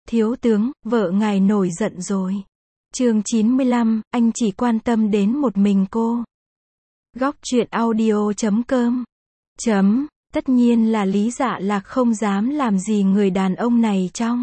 Thiếu tướng, vợ ngài nổi giận rồi. Chương 95, anh chỉ quan tâm đến một mình cô. Góc truyện audio.com. Tất nhiên là Lý Dạ Lạc không dám làm gì người đàn ông này trong.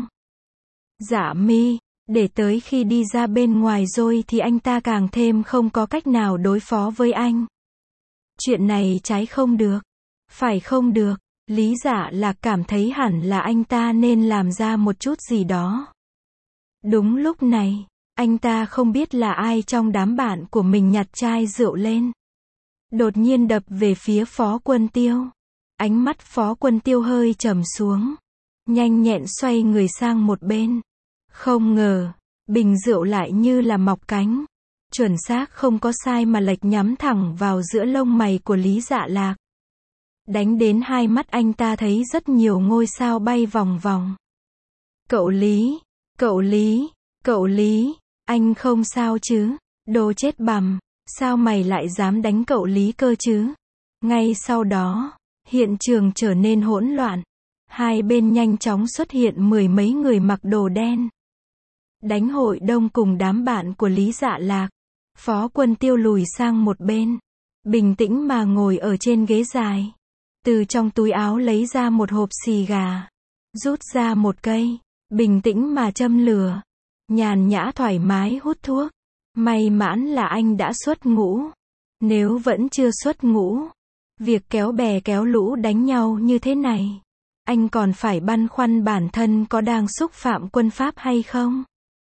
Dạ Mi, để tới khi đi ra bên ngoài rồi thì anh ta càng thêm không có cách nào đối phó với anh. Chuyện này trái không được. Phải không được. Lý Dạ Lạc cảm thấy hẳn là anh ta nên làm ra một chút gì đó. Đúng lúc này, anh ta không biết là ai trong đám bạn của mình nhặt chai rượu lên. Đột nhiên đập về phía Phó Quân Tiêu. Ánh mắt Phó Quân Tiêu hơi trầm xuống. Nhanh nhẹn xoay người sang một bên. Không ngờ, bình rượu lại như là mọc cánh. Chuẩn xác không có sai mà lệch nhắm thẳng vào giữa lông mày của Lý Dạ Lạc. Đánh đến hai mắt anh ta thấy rất nhiều ngôi sao bay vòng vòng. Cậu Lý, cậu Lý, cậu Lý, anh không sao chứ? Đồ chết bằm, sao mày lại dám đánh cậu Lý cơ chứ? Ngay sau đó, hiện trường trở nên hỗn loạn. Hai bên nhanh chóng xuất hiện mười mấy người mặc đồ đen. Đánh hội đông cùng đám bạn của Lý Dạ Lạc. Phó Quân Tiêu lùi sang một bên. Bình tĩnh mà ngồi ở trên ghế dài. Từ trong túi áo lấy ra một hộp xì gà. Rút ra một cây. Bình tĩnh mà châm lửa. Nhàn nhã thoải mái hút thuốc. May mãn là anh đã xuất ngũ. Nếu vẫn chưa xuất ngũ, việc kéo bè kéo lũ đánh nhau như thế này, anh còn phải băn khoăn bản thân có đang xúc phạm quân pháp hay không.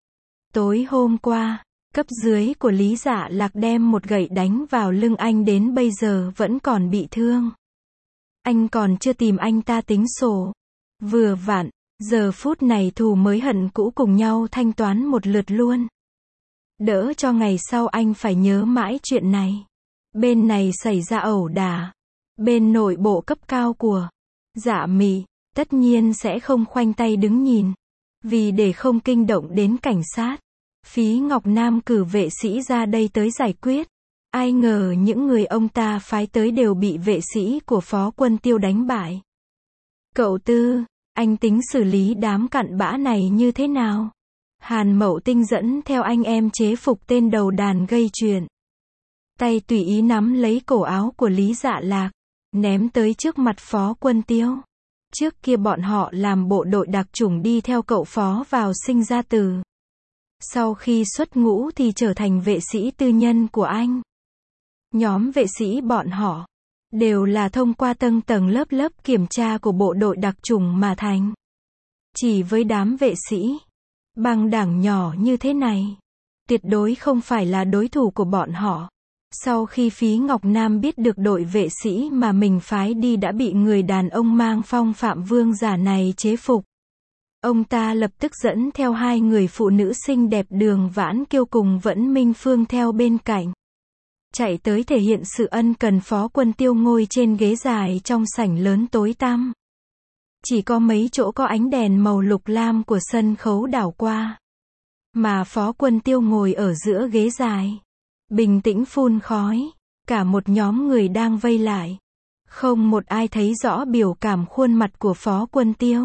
Tối hôm qua, cấp dưới của Lý Dạ Lạc đem một gậy đánh vào lưng anh đến bây giờ vẫn còn bị thương. Anh còn chưa tìm anh ta tính sổ. Vừa vặn, giờ phút này thù mới hận cũ cùng nhau thanh toán một lượt luôn. Đỡ cho ngày sau anh phải nhớ mãi chuyện này. Bên này xảy ra ẩu đả. Bên nội bộ cấp cao của Dạ Mị, tất nhiên sẽ không khoanh tay đứng nhìn. Vì để không kinh động đến cảnh sát, Phí Ngọc Nam cử vệ sĩ ra đây tới giải quyết. Ai ngờ những người ông ta phái tới đều bị vệ sĩ của Phó Quân Tiêu đánh bại. Cậu Tư, anh tính xử lý đám cặn bã này như thế nào? Hàn Mậu Tinh dẫn theo anh em chế phục tên đầu đàn gây chuyện. Tay tùy ý nắm lấy cổ áo của Lý Dạ Lạc, ném tới trước mặt Phó Quân Tiêu. Trước kia bọn họ làm bộ đội đặc chủng đi theo cậu Phó vào sinh ra tử. Sau khi xuất ngũ thì trở thành vệ sĩ tư nhân của anh. Nhóm vệ sĩ bọn họ đều là thông qua tầng tầng lớp lớp kiểm tra của bộ đội đặc chủng mà thành. Chỉ với đám vệ sĩ băng đảng nhỏ như thế này, tuyệt đối không phải là đối thủ của bọn họ. Sau khi Phí Ngọc Nam biết được đội vệ sĩ mà mình phái đi đã bị người đàn ông mang phong phạm vương giả này chế phục, ông ta lập tức dẫn theo hai người phụ nữ xinh đẹp Đường Vãn Kiêu cùng Vẫn Minh Phương theo bên cạnh. Chạy tới thể hiện sự ân cần. Phó Quân Tiêu ngồi trên ghế dài trong sảnh lớn tối tăm. Chỉ có mấy chỗ có ánh đèn màu lục lam của sân khấu đảo qua. Mà Phó Quân Tiêu ngồi ở giữa ghế dài. Bình tĩnh phun khói. Cả một nhóm người đang vây lại. Không một ai thấy rõ biểu cảm khuôn mặt của Phó Quân Tiêu.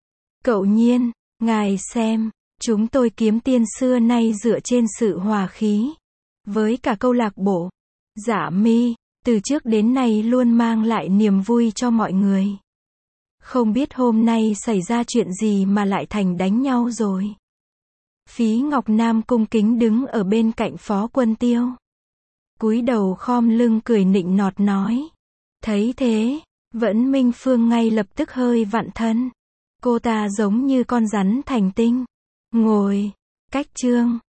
Cậu Nhiên, ngài xem, chúng tôi kiếm tiền xưa nay dựa trên sự hòa khí. Với cả câu lạc bộ Dạ Mi, từ trước đến nay luôn mang lại niềm vui cho mọi người. Không biết hôm nay xảy ra chuyện gì mà lại thành đánh nhau rồi. Phí Ngọc Nam cung kính đứng ở bên cạnh Phó Quân Tiêu. Cúi đầu khom lưng cười nịnh nọt nói. Thấy thế, Vẫn Minh Phương ngay lập tức hơi vặn thân. Cô ta giống như con rắn thành tinh. Ngồi, cách chương.